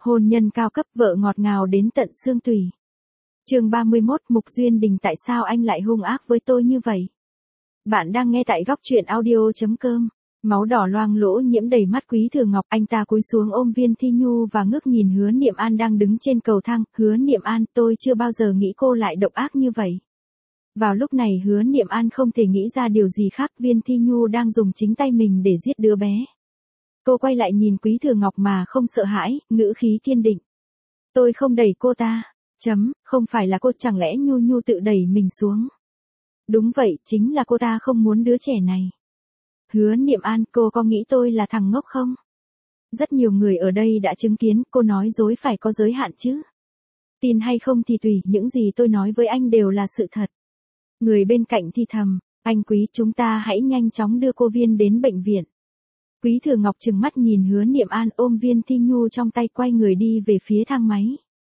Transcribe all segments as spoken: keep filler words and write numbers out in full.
Hôn nhân cao cấp, vợ ngọt ngào đến tận xương tủy. Chương ba mươi mốt, Mục Duyên Đình, tại sao anh lại hung ác với tôi như vậy? Bạn đang nghe tại góc truyện audio chấm com. Máu đỏ loang lỗ nhiễm đầy mắt Quý Thừa Ngọc, anh ta cúi xuống ôm Viên Thi Nhu và ngước nhìn Hứa Niệm An đang đứng trên cầu thang. Hứa Niệm An, tôi chưa bao giờ nghĩ cô lại độc ác như vậy. Vào lúc này Hứa Niệm An không thể nghĩ ra điều gì khác, Viên Thi Nhu đang dùng chính tay mình để giết đứa bé. Cô quay lại nhìn Quý Thừa Ngọc mà không sợ hãi, ngữ khí kiên định. Tôi không đẩy cô ta. Chấm, không phải là cô, chẳng lẽ Nhu Nhu tự đẩy mình xuống? Đúng vậy, chính là cô ta không muốn đứa trẻ này. Hứa Niệm An, cô có nghĩ tôi là thằng ngốc không? Rất nhiều người ở đây đã chứng kiến, cô nói dối phải có giới hạn chứ. Tin hay không thì tùy, những gì tôi nói với anh đều là sự thật. Người bên cạnh thì thầm, anh Quý, chúng ta hãy nhanh chóng đưa cô Viên đến bệnh viện. Quý Thừa Ngọc trừng mắt nhìn Hứa Niệm An ôm Viên Thi Nhu trong tay quay người đi về phía thang máy.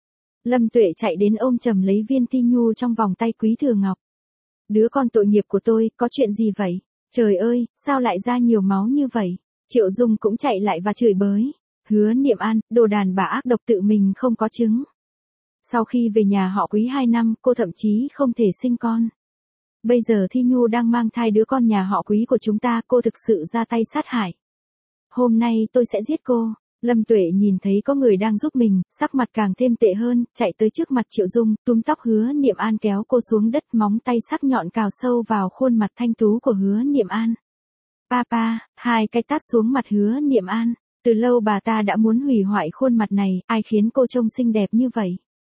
Lâm Tuệ chạy đến ôm chầm lấy Viên Thi Nhu trong vòng tay Quý Thừa Ngọc. Đứa con tội nghiệp của tôi, có chuyện gì vậy? Trời ơi, sao lại ra nhiều máu như vậy? Triệu Dung cũng chạy lại và chửi bới. Hứa Niệm An, đồ đàn bà ác độc, tự mình không có chứng. Sau khi về nhà họ Quý hai năm, cô thậm chí không thể sinh con. Bây giờ Thi Nhu đang mang thai đứa con nhà họ Quý của chúng ta, cô thực sự ra tay sát hại. Hôm nay tôi sẽ giết cô. Lâm Tuệ nhìn thấy có người đang giúp mình, sắc mặt càng thêm tệ hơn, chạy tới trước mặt Triệu Dung, túm tóc Hứa Niệm An kéo cô xuống đất, móng tay sắc nhọn cào sâu vào khuôn mặt thanh tú của Hứa Niệm An. Papa, hai cái tát xuống mặt Hứa Niệm An. Từ lâu bà ta đã muốn hủy hoại khuôn mặt này, ai khiến cô trông xinh đẹp như vậy?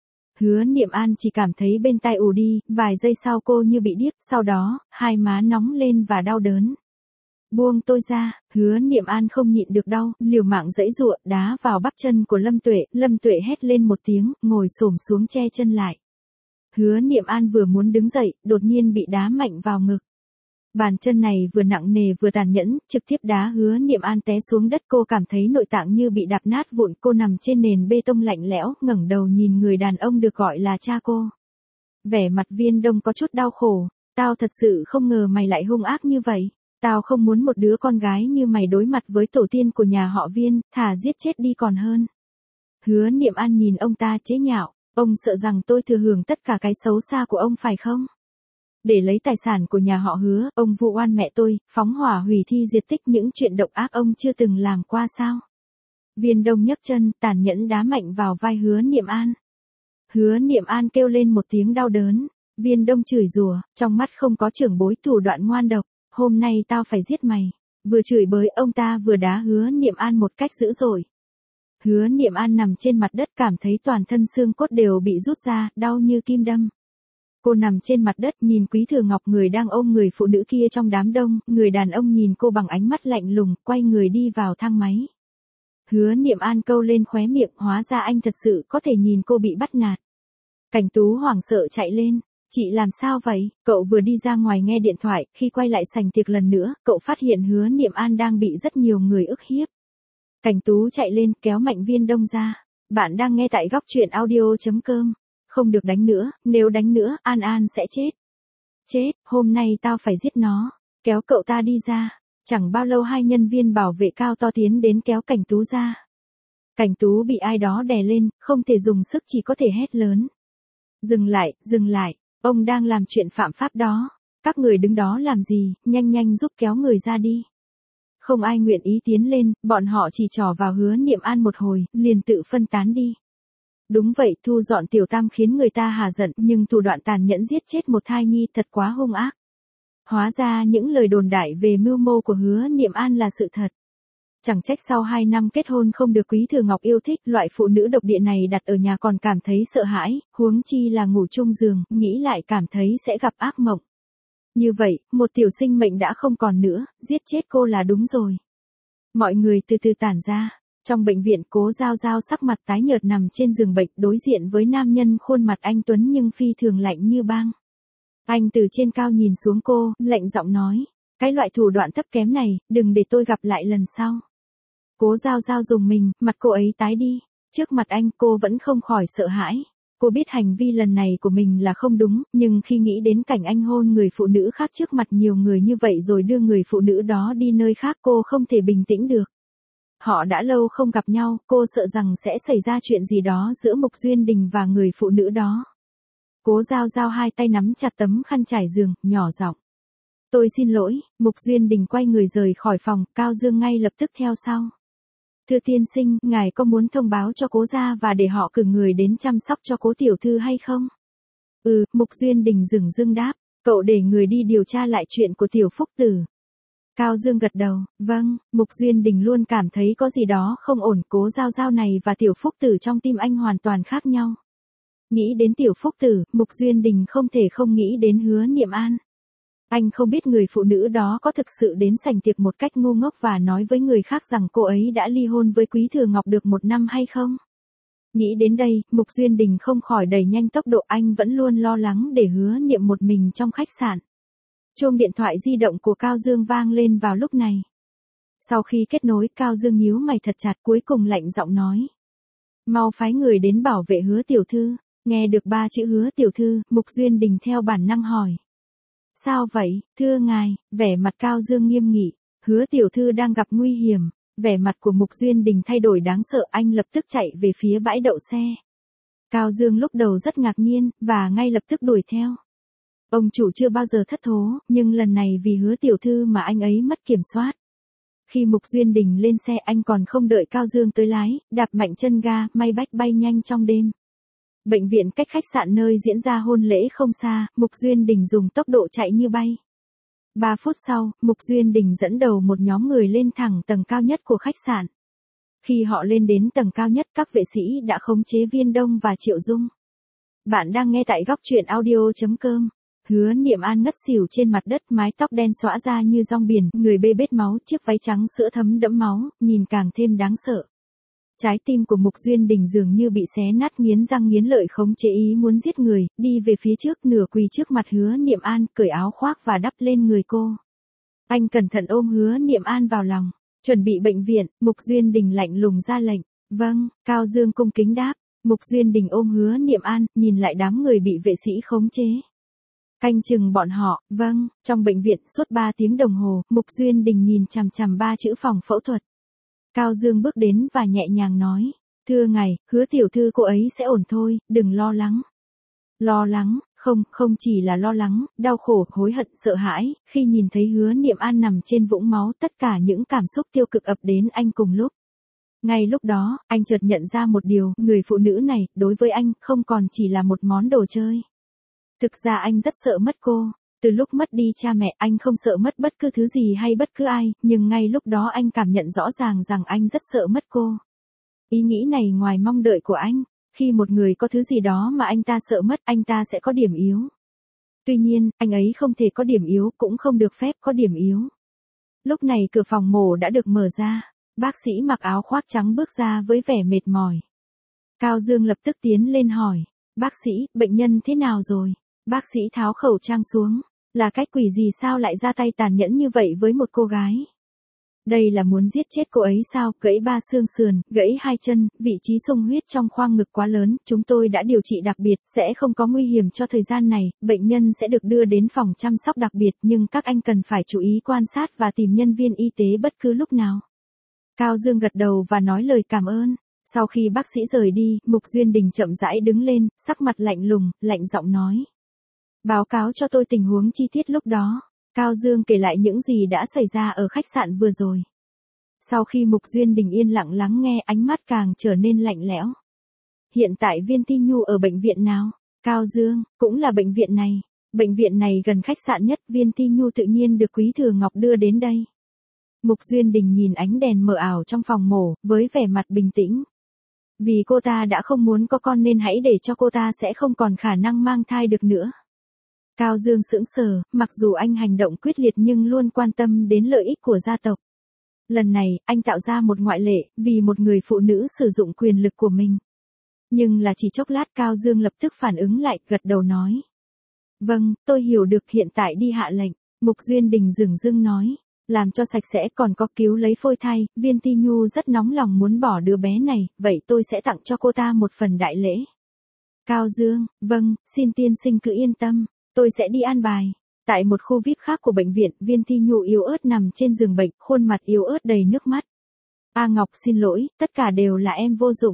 Hứa Niệm An chỉ cảm thấy bên tai ù đi, vài giây sau cô như bị điếc, sau đó, hai má nóng lên và đau đớn. Buông tôi ra. Hứa Niệm An không nhịn được đau, liều mạng giãy giụa, đá vào bắp chân của Lâm Tuệ. Lâm Tuệ hét lên một tiếng, ngồi xổm xuống che chân lại. Hứa Niệm An vừa muốn đứng dậy, đột nhiên bị đá mạnh vào ngực. Bàn chân này vừa nặng nề vừa tàn nhẫn, trực tiếp đá Hứa Niệm An té xuống đất. Cô cảm thấy nội tạng như bị đạp nát vụn, cô nằm trên nền bê tông lạnh lẽo, ngẩng đầu nhìn người đàn ông được gọi là cha cô. Vẻ mặt Viên Đông có chút đau khổ. Tao thật sự không ngờ mày lại hung ác như vậy. Tao không muốn một đứa con gái như mày đối mặt với tổ tiên của nhà họ Viên, thà giết chết đi còn hơn. Hứa Niệm An nhìn ông ta chế nhạo, ông sợ rằng tôi thừa hưởng tất cả cái xấu xa của ông phải không? Để lấy tài sản của nhà họ Hứa, ông vu oan mẹ tôi, phóng hỏa hủy thi diệt tích, những chuyện độc ác ông chưa từng làm qua sao? Viên Đông nhấc chân, tàn nhẫn đá mạnh vào vai Hứa Niệm An. Hứa Niệm An kêu lên một tiếng đau đớn. Viên Đông chửi rủa, trong mắt không có trưởng bối thủ đoạn ngoan độc. Hôm nay tao phải giết mày. Vừa chửi bới ông ta vừa đá Hứa Niệm An một cách dữ dội. Hứa Niệm An nằm trên mặt đất, cảm thấy toàn thân xương cốt đều bị rút ra, đau như kim đâm. Cô nằm trên mặt đất nhìn Quý Thừa Ngọc, người đang ôm người phụ nữ kia trong đám đông. Người đàn ông nhìn cô bằng ánh mắt lạnh lùng, quay người đi vào thang máy. Hứa Niệm An câu lên khóe miệng, hóa ra anh thật sự có thể nhìn cô bị bắt nạt. Cảnh Tú hoảng sợ chạy lên. Chị làm sao vậy? Cậu vừa đi ra ngoài nghe điện thoại, khi quay lại sảnh tiệc lần nữa, cậu phát hiện Hứa Niệm An đang bị rất nhiều người ức hiếp. Cảnh Tú chạy lên, kéo mạnh Viên Đông ra. Bạn đang nghe tại góc truyện audio chấm com. Không được đánh nữa, nếu đánh nữa, An An sẽ chết. Chết, hôm nay tao phải giết nó. Kéo cậu ta đi ra. Chẳng bao lâu hai nhân viên bảo vệ cao to tiến đến kéo Cảnh Tú ra. Cảnh Tú bị ai đó đè lên, không thể dùng sức, chỉ có thể hét lớn. Dừng lại, dừng lại. Ông đang làm chuyện phạm pháp đó. Các người đứng đó làm gì, nhanh nhanh giúp kéo người ra đi. Không ai nguyện ý tiến lên, bọn họ chỉ trỏ vào Hứa Niệm An một hồi, liền tự phân tán đi. Đúng vậy, thu dọn Tiểu Tam khiến người ta hà giận, nhưng thủ đoạn tàn nhẫn giết chết một thai nhi thật quá hung ác. Hóa ra những lời đồn đại về mưu mô của Hứa Niệm An là sự thật. Chẳng trách sau hai năm kết hôn không được Quý Thừa Ngọc yêu thích, loại phụ nữ độc địa này đặt ở nhà còn cảm thấy sợ hãi, huống chi là ngủ chung giường, nghĩ lại cảm thấy sẽ gặp ác mộng. Như vậy, một tiểu sinh mệnh đã không còn nữa, giết chết cô là đúng rồi. Mọi người từ từ tản ra. Trong bệnh viện, Cố Giao Giao sắc mặt tái nhợt nằm trên giường bệnh, đối diện với nam nhân khuôn mặt anh tuấn nhưng phi thường lạnh như băng. Anh từ trên cao nhìn xuống cô, lạnh giọng nói, cái loại thủ đoạn thấp kém này, đừng để tôi gặp lại lần sau. Cố Giao Giao dùng mình, mặt cô ấy tái đi. Trước mặt anh, cô vẫn không khỏi sợ hãi. Cô biết hành vi lần này của mình là không đúng, nhưng khi nghĩ đến cảnh anh hôn người phụ nữ khác trước mặt nhiều người như vậy rồi đưa người phụ nữ đó đi nơi khác, cô không thể bình tĩnh được. Họ đã lâu không gặp nhau, cô sợ rằng sẽ xảy ra chuyện gì đó giữa Mục Duyên Đình và người phụ nữ đó. Cố Giao Giao hai tay nắm chặt tấm khăn trải giường, nhỏ giọng. Tôi xin lỗi. Mục Duyên Đình quay người rời khỏi phòng, Cao Dương ngay lập tức theo sau. Thưa tiên sinh, ngài có muốn thông báo cho Cố gia và để họ cử người đến chăm sóc cho Cố tiểu thư hay không? Ừ, Mục Duyên Đình dửng dưng đáp, cậu để người đi điều tra lại chuyện của tiểu Phúc Tử. Cao Dương gật đầu, vâng. Mục Duyên Đình luôn cảm thấy có gì đó không ổn. Cố Giao Giao này và tiểu Phúc Tử trong tim anh hoàn toàn khác nhau. Nghĩ đến tiểu Phúc Tử, Mục Duyên Đình không thể không nghĩ đến Hứa Niệm An. Anh không biết người phụ nữ đó có thực sự đến sảnh tiệc một cách ngu ngốc và nói với người khác rằng cô ấy đã ly hôn với Quý Thừa Ngọc được một năm hay không? Nghĩ đến đây, Mục Duyên Đình không khỏi đẩy nhanh tốc độ. Anh vẫn luôn lo lắng để Hứa Niệm một mình trong khách sạn. Chuông điện thoại di động của Cao Dương vang lên vào lúc này. Sau khi kết nối, Cao Dương nhíu mày thật chặt, cuối cùng lạnh giọng nói. Mau phái người đến bảo vệ Hứa tiểu thư. Nghe được ba chữ Hứa tiểu thư, Mục Duyên Đình theo bản năng hỏi. Sao vậy, thưa ngài? Vẻ mặt Cao Dương nghiêm nghị. Hứa tiểu thư đang gặp nguy hiểm. Vẻ mặt của Mục Duyên Đình thay đổi đáng sợ, anh lập tức chạy về phía bãi đậu xe. Cao Dương lúc đầu rất ngạc nhiên, và ngay lập tức đuổi theo. Ông chủ chưa bao giờ thất thố, nhưng lần này vì Hứa tiểu thư mà anh ấy mất kiểm soát. Khi Mục Duyên Đình lên xe, anh còn không đợi Cao Dương tới lái, đạp mạnh chân ga, may bách bay nhanh trong đêm. Bệnh viện cách khách sạn nơi diễn ra hôn lễ không xa, Mục Duyên Đình dùng tốc độ chạy như bay. Ba phút sau, Mục Duyên Đình dẫn đầu một nhóm người lên thẳng tầng cao nhất của khách sạn. Khi họ lên đến tầng cao nhất, các vệ sĩ đã khống chế Viên Đông và Triệu Dung. Bạn đang nghe tại góc truyện audio chấm com. Hứa Niệm An ngất xỉu trên mặt đất, mái tóc đen xõa ra như rong biển, người bê bết máu, chiếc váy trắng sữa thấm đẫm máu, nhìn càng thêm đáng sợ. Trái tim của Mục Duyên Đình dường như bị xé nát, nghiến răng nghiến lợi khống chế ý muốn giết người, đi về phía trước, nửa quỳ trước mặt Hứa Niệm An, cởi áo khoác và đắp lên người cô. Anh cẩn thận ôm Hứa Niệm An vào lòng. Chuẩn bị bệnh viện. Mục Duyên Đình lạnh lùng ra lệnh. Vâng. Cao Dương cung kính đáp. Mục Duyên Đình ôm Hứa Niệm An, nhìn lại đám người bị vệ sĩ khống chế. Canh chừng bọn họ. Vâng. Trong bệnh viện suốt ba tiếng đồng hồ, Mục Duyên Đình nhìn chằm chằm ba chữ phòng phẫu thuật. Cao Dương bước đến và nhẹ nhàng nói. Thưa ngài, Hứa tiểu thư cô ấy sẽ ổn thôi, đừng lo lắng. Lo lắng? Không, không chỉ là lo lắng, đau khổ, hối hận, sợ hãi. Khi nhìn thấy Hứa Niệm An nằm trên vũng máu, tất cả những cảm xúc tiêu cực ập đến anh cùng lúc. Ngay lúc đó, anh chợt nhận ra một điều, người phụ nữ này, đối với anh, không còn chỉ là một món đồ chơi. Thực ra anh rất sợ mất cô. Từ lúc mất đi cha mẹ, anh không sợ mất bất cứ thứ gì hay bất cứ ai, nhưng ngay lúc đó anh cảm nhận rõ ràng rằng anh rất sợ mất cô. Ý nghĩ này ngoài mong đợi của anh. Khi một người có thứ gì đó mà anh ta sợ mất, anh ta sẽ có điểm yếu. Tuy nhiên, anh ấy không thể có điểm yếu, cũng không được phép có điểm yếu. Lúc này cửa phòng mổ đã được mở ra. Bác sĩ mặc áo khoác trắng bước ra với vẻ mệt mỏi. Cao Dương lập tức tiến lên hỏi. Bác sĩ, bệnh nhân thế nào rồi? Bác sĩ tháo khẩu trang xuống. Là cái quỷ gì sao lại ra tay tàn nhẫn như vậy với một cô gái? Đây là muốn giết chết cô ấy sao? Gãy ba xương sườn, gãy hai chân, vị trí xung huyết trong khoang ngực quá lớn, chúng tôi đã điều trị đặc biệt, sẽ không có nguy hiểm cho thời gian này, bệnh nhân sẽ được đưa đến phòng chăm sóc đặc biệt, nhưng các anh cần phải chú ý quan sát và tìm nhân viên y tế bất cứ lúc nào. Cao Dương gật đầu và nói lời cảm ơn. Sau khi bác sĩ rời đi, Mục Duyên Đình chậm rãi đứng lên, sắc mặt lạnh lùng, lạnh giọng nói. Báo cáo cho tôi tình huống chi tiết lúc đó. Cao Dương kể lại những gì đã xảy ra ở khách sạn vừa rồi. Sau khi Mục Duyên Đình yên lặng lắng nghe, ánh mắt càng trở nên lạnh lẽo. Hiện tại Viên Ti Nhu ở bệnh viện nào? Cao Dương, cũng là bệnh viện này. Bệnh viện này gần khách sạn nhất, Viên Ti Nhu tự nhiên được Quý Thừa Ngọc đưa đến đây. Mục Duyên Đình nhìn ánh đèn mờ ảo trong phòng mổ, với vẻ mặt bình tĩnh. Vì cô ta đã không muốn có con nên hãy để cho cô ta sẽ không còn khả năng mang thai được nữa. Cao Dương sững sờ, mặc dù anh hành động quyết liệt nhưng luôn quan tâm đến lợi ích của gia tộc. Lần này, anh tạo ra một ngoại lệ, vì một người phụ nữ sử dụng quyền lực của mình. Nhưng là chỉ chốc lát Cao Dương lập tức phản ứng lại, gật đầu nói. Vâng, tôi hiểu được, hiện tại đi hạ lệnh. Mục Duyên Đình dửng dưng nói. Làm cho sạch sẽ, còn có cứu lấy phôi thai, Viên Ti Nhu rất nóng lòng muốn bỏ đứa bé này, vậy tôi sẽ tặng cho cô ta một phần đại lễ. Cao Dương, vâng, xin tiên sinh cứ yên tâm, tôi sẽ đi an bài. Tại một khu vi ai pi khác của bệnh viện, Viên Ti Nhu yếu ớt nằm trên giường bệnh, khuôn mặt yếu ớt đầy nước mắt. A Ngọc xin lỗi, tất cả đều là em vô dụng.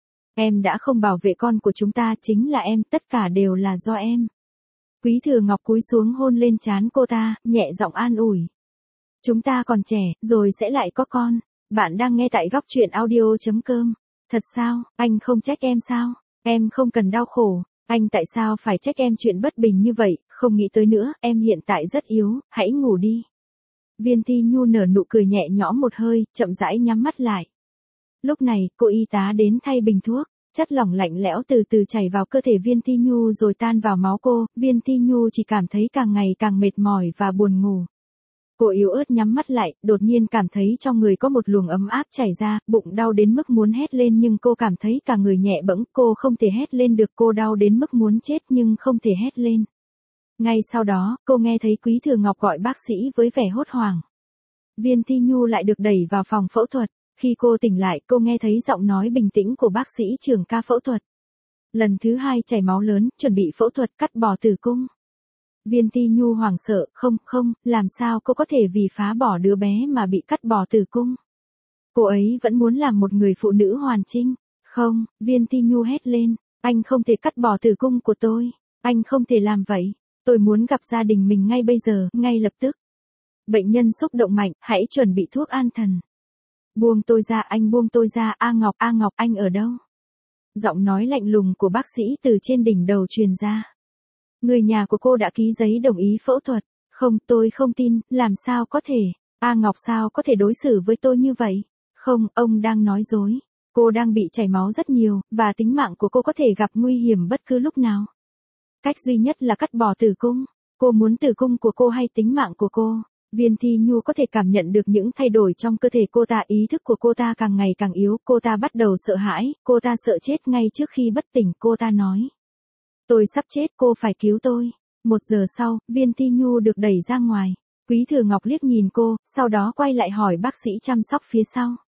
Em đã không bảo vệ con của chúng ta, chính là em, tất cả đều là do em. Quý Thừa Ngọc cúi xuống hôn lên trán cô ta, nhẹ giọng an ủi. Chúng ta còn trẻ, rồi sẽ lại có con. Bạn đang nghe tại góc truyện audio.com. Thật sao, anh không trách em sao? Em không cần đau khổ. Anh tại sao phải trách em chuyện bất bình như vậy, không nghĩ tới nữa, em hiện tại rất yếu, hãy ngủ đi. Viên Thi Nhu nở nụ cười nhẹ nhõm một hơi, chậm rãi nhắm mắt lại. Lúc này, cô y tá đến thay bình thuốc, chất lỏng lạnh lẽo từ từ chảy vào cơ thể Viên Thi Nhu rồi tan vào máu cô, Viên Thi Nhu chỉ cảm thấy càng ngày càng mệt mỏi và buồn ngủ. Cô yếu ớt nhắm mắt lại, đột nhiên cảm thấy trong người có một luồng ấm áp chảy ra, bụng đau đến mức muốn hét lên nhưng cô cảm thấy cả người nhẹ bẫng, cô không thể hét lên được, cô đau đến mức muốn chết nhưng không thể hét lên. Ngay sau đó, cô nghe thấy Quý Thừa Ngọc gọi bác sĩ với vẻ hốt hoảng. Viên Thi Nhu lại được đẩy vào phòng phẫu thuật, khi cô tỉnh lại cô nghe thấy giọng nói bình tĩnh của bác sĩ trưởng ca phẫu thuật. Lần thứ hai chảy máu lớn, chuẩn bị phẫu thuật cắt bỏ tử cung. Viên Thi Nhu hoảng sợ, không, không, làm sao cô có thể vì phá bỏ đứa bé mà bị cắt bỏ tử cung. Cô ấy vẫn muốn làm một người phụ nữ hoàn chỉnh. Không, Viên Thi Nhu hét lên, anh không thể cắt bỏ tử cung của tôi, anh không thể làm vậy, tôi muốn gặp gia đình mình ngay bây giờ, ngay lập tức. Bệnh nhân xúc động mạnh, hãy chuẩn bị thuốc an thần. Buông tôi ra, anh buông tôi ra, A Ngọc, A Ngọc, anh ở đâu? Giọng nói lạnh lùng của bác sĩ từ trên đỉnh đầu truyền ra. Người nhà của cô đã ký giấy đồng ý phẫu thuật. Không, tôi không tin, làm sao có thể, A Ngọc sao có thể đối xử với tôi như vậy? Không, ông đang nói dối. Cô đang bị chảy máu rất nhiều, và tính mạng của cô có thể gặp nguy hiểm bất cứ lúc nào. Cách duy nhất là cắt bỏ tử cung. Cô muốn tử cung của cô hay tính mạng của cô? Viên Thi Nhu có thể cảm nhận được những thay đổi trong cơ thể cô ta, ý thức của cô ta càng ngày càng yếu, cô ta bắt đầu sợ hãi, cô ta sợ chết ngay trước khi bất tỉnh, cô ta nói. Tôi sắp chết, cô phải cứu tôi. Một giờ sau, Viên Thi Nhu được đẩy ra ngoài. Quý Thừa Ngọc liếc nhìn cô, sau đó quay lại hỏi bác sĩ chăm sóc phía sau.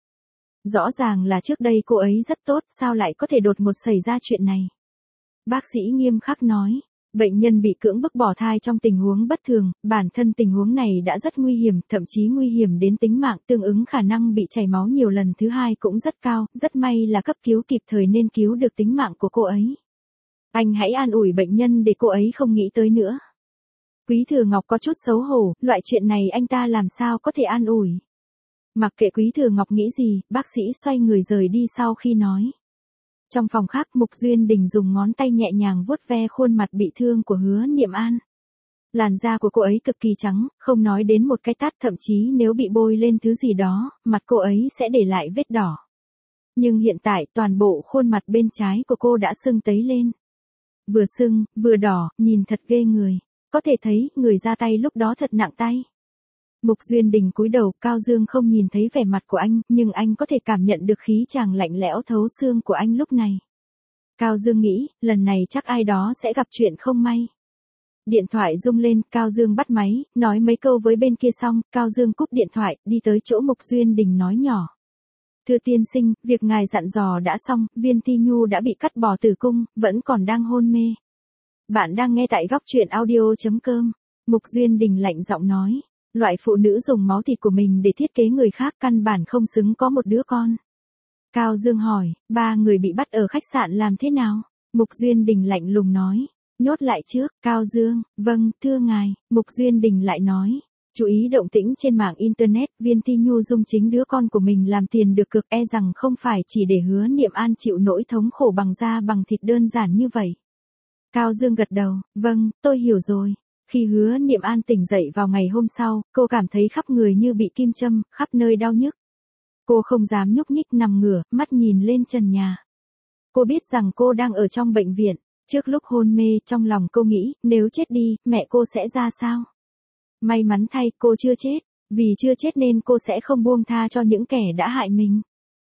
Rõ ràng là trước đây cô ấy rất tốt, sao lại có thể đột ngột xảy ra chuyện này? Bác sĩ nghiêm khắc nói. Bệnh nhân bị cưỡng bức bỏ thai trong tình huống bất thường, bản thân tình huống này đã rất nguy hiểm, thậm chí nguy hiểm đến tính mạng, tương ứng khả năng bị chảy máu nhiều lần thứ hai cũng rất cao, rất may là cấp cứu kịp thời nên cứu được tính mạng của cô ấy. Anh hãy an ủi bệnh nhân để cô ấy không nghĩ tới nữa. Quý Thừa Ngọc có chút xấu hổ, loại chuyện này anh ta làm sao có thể an ủi. Mặc kệ Quý Thừa Ngọc nghĩ gì, bác sĩ xoay người rời đi sau khi nói. Trong phòng khác, Mục Duyên Đình dùng ngón tay nhẹ nhàng vuốt ve khuôn mặt bị thương của Hứa Niệm An. Làn da của cô ấy cực kỳ trắng, không nói đến một cái tát, thậm chí nếu bị bôi lên thứ gì đó, mặt cô ấy sẽ để lại vết đỏ. Nhưng hiện tại toàn bộ khuôn mặt bên trái của cô đã sưng tấy lên. Vừa sưng, vừa đỏ, nhìn thật ghê người. Có thể thấy, người ra tay lúc đó thật nặng tay. Mục Duyên Đình cúi đầu, Cao Dương không nhìn thấy vẻ mặt của anh, nhưng anh có thể cảm nhận được khí chàng lạnh lẽo thấu xương của anh lúc này. Cao Dương nghĩ, lần này chắc ai đó sẽ gặp chuyện không may. Điện thoại rung lên, Cao Dương bắt máy, nói mấy câu với bên kia xong, Cao Dương cúp điện thoại, đi tới chỗ Mục Duyên Đình nói nhỏ. Thưa tiên sinh, việc ngài dặn dò đã xong, Viên Thi Nhu đã bị cắt bỏ tử cung, vẫn còn đang hôn mê. Bạn đang nghe tại góc truyện audio.com. Mục Duyên Đình lạnh giọng nói. Loại phụ nữ dùng máu thịt của mình để thiết kế người khác căn bản không xứng có một đứa con. Cao Dương hỏi, ba người bị bắt ở khách sạn làm thế nào? Mục Duyên Đình lạnh lùng nói, nhốt lại trước. Cao Dương, vâng, thưa ngài. Mục Duyên Đình lại nói, chú ý động tĩnh trên mạng Internet, Viên Thi Nhu dung chính đứa con của mình làm tiền được cực, e rằng không phải chỉ để Hứa Niệm An chịu nỗi thống khổ bằng da bằng thịt đơn giản như vậy. Cao Dương gật đầu, vâng, tôi hiểu rồi. Khi Hứa Niệm An tỉnh dậy vào ngày hôm sau, cô cảm thấy khắp người như bị kim châm, khắp nơi đau nhức. Cô không dám nhúc nhích, nằm ngửa, mắt nhìn lên trần nhà. Cô biết rằng cô đang ở trong bệnh viện. Trước lúc hôn mê, trong lòng cô nghĩ, nếu chết đi, mẹ cô sẽ ra sao? May mắn thay, cô chưa chết. Vì chưa chết nên cô sẽ không buông tha cho những kẻ đã hại mình.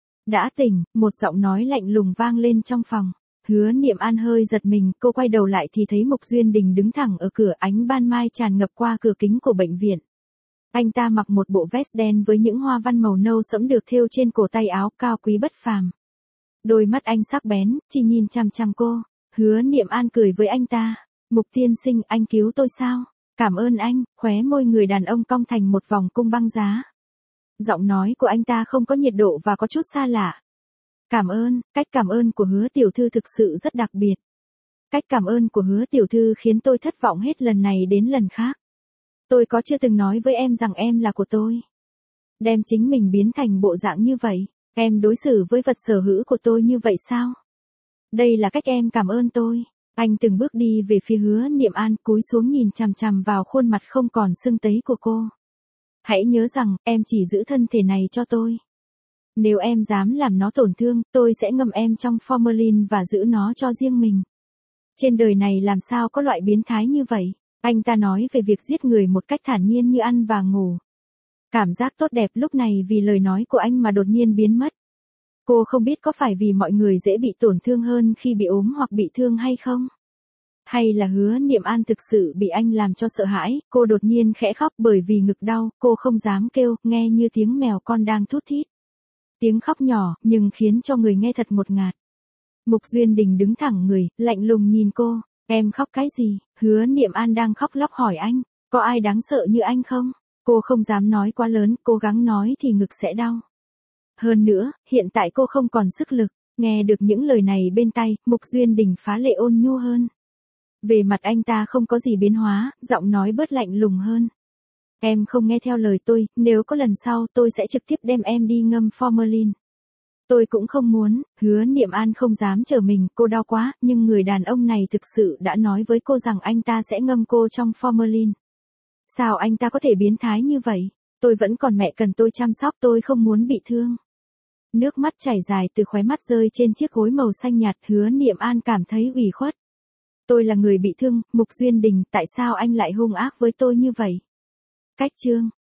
Đã tỉnh, một giọng nói lạnh lùng vang lên trong phòng. Hứa Niệm An hơi giật mình, cô quay đầu lại thì thấy Mục Duyên Đình đứng thẳng ở cửa, ánh ban mai tràn ngập qua cửa kính của bệnh viện. Anh ta mặc một bộ vest đen với những hoa văn màu nâu sẫm được thêu trên cổ tay áo, cao quý bất phàm. Đôi mắt anh sắc bén, chỉ nhìn chằm chằm cô. Hứa Niệm An cười với anh ta. Mục tiên sinh, anh cứu tôi sao? Cảm ơn anh. Khóe môi người đàn ông cong thành một vòng cung băng giá. Giọng nói của anh ta không có nhiệt độ và có chút xa lạ. Cảm ơn, cách cảm ơn của Hứa tiểu thư thực sự rất đặc biệt. Cách cảm ơn của Hứa tiểu thư khiến tôi thất vọng hết lần này đến lần khác. Tôi có chưa từng nói với em rằng em là của tôi. Đem chính mình biến thành bộ dạng như vậy, em đối xử với vật sở hữu của tôi như vậy sao? Đây là cách em cảm ơn tôi. Anh từng bước đi về phía Hứa Niệm An, cúi xuống nhìn chằm chằm vào khuôn mặt không còn sưng tấy của cô. Hãy nhớ rằng, em chỉ giữ thân thể này cho tôi. Nếu em dám làm nó tổn thương, tôi sẽ ngâm em trong formalin và giữ nó cho riêng mình. Trên đời này làm sao có loại biến thái như vậy? Anh ta nói về việc giết người một cách thản nhiên như ăn và ngủ. Cảm giác tốt đẹp lúc này vì lời nói của anh mà đột nhiên biến mất. Cô không biết có phải vì mọi người dễ bị tổn thương hơn khi bị ốm hoặc bị thương hay không? Hay là Hứa Niệm An thực sự bị anh làm cho sợ hãi, cô đột nhiên khẽ khóc bởi vì ngực đau, cô không dám kêu, nghe như tiếng mèo con đang thút thít. Tiếng khóc nhỏ, nhưng khiến cho người nghe thật ngột ngạt. Mục Duyên Đình đứng thẳng người, lạnh lùng nhìn cô, em khóc cái gì? Hứa Niệm An đang khóc lóc hỏi anh, có ai đáng sợ như anh không? Cô không dám nói quá lớn, cố gắng nói thì ngực sẽ đau. Hơn nữa, hiện tại cô không còn sức lực, nghe được những lời này bên tai, Mục Duyên Đình phá lệ ôn nhu hơn. Về mặt anh ta không có gì biến hóa, giọng nói bớt lạnh lùng hơn. Em không nghe theo lời tôi, nếu có lần sau tôi sẽ trực tiếp đem em đi ngâm formalin. Tôi cũng không muốn, Hứa Niệm An không dám trở mình, cô đau quá, nhưng người đàn ông này thực sự đã nói với cô rằng anh ta sẽ ngâm cô trong formalin. Sao anh ta có thể biến thái như vậy? Tôi vẫn còn mẹ cần tôi chăm sóc, tôi không muốn bị thương. Nước mắt chảy dài từ khóe mắt rơi trên chiếc gối màu xanh nhạt, Hứa Niệm An cảm thấy ủy khuất. Tôi là người bị thương, Mục Duyên Đình, tại sao anh lại hung ác với tôi như vậy? Cách chương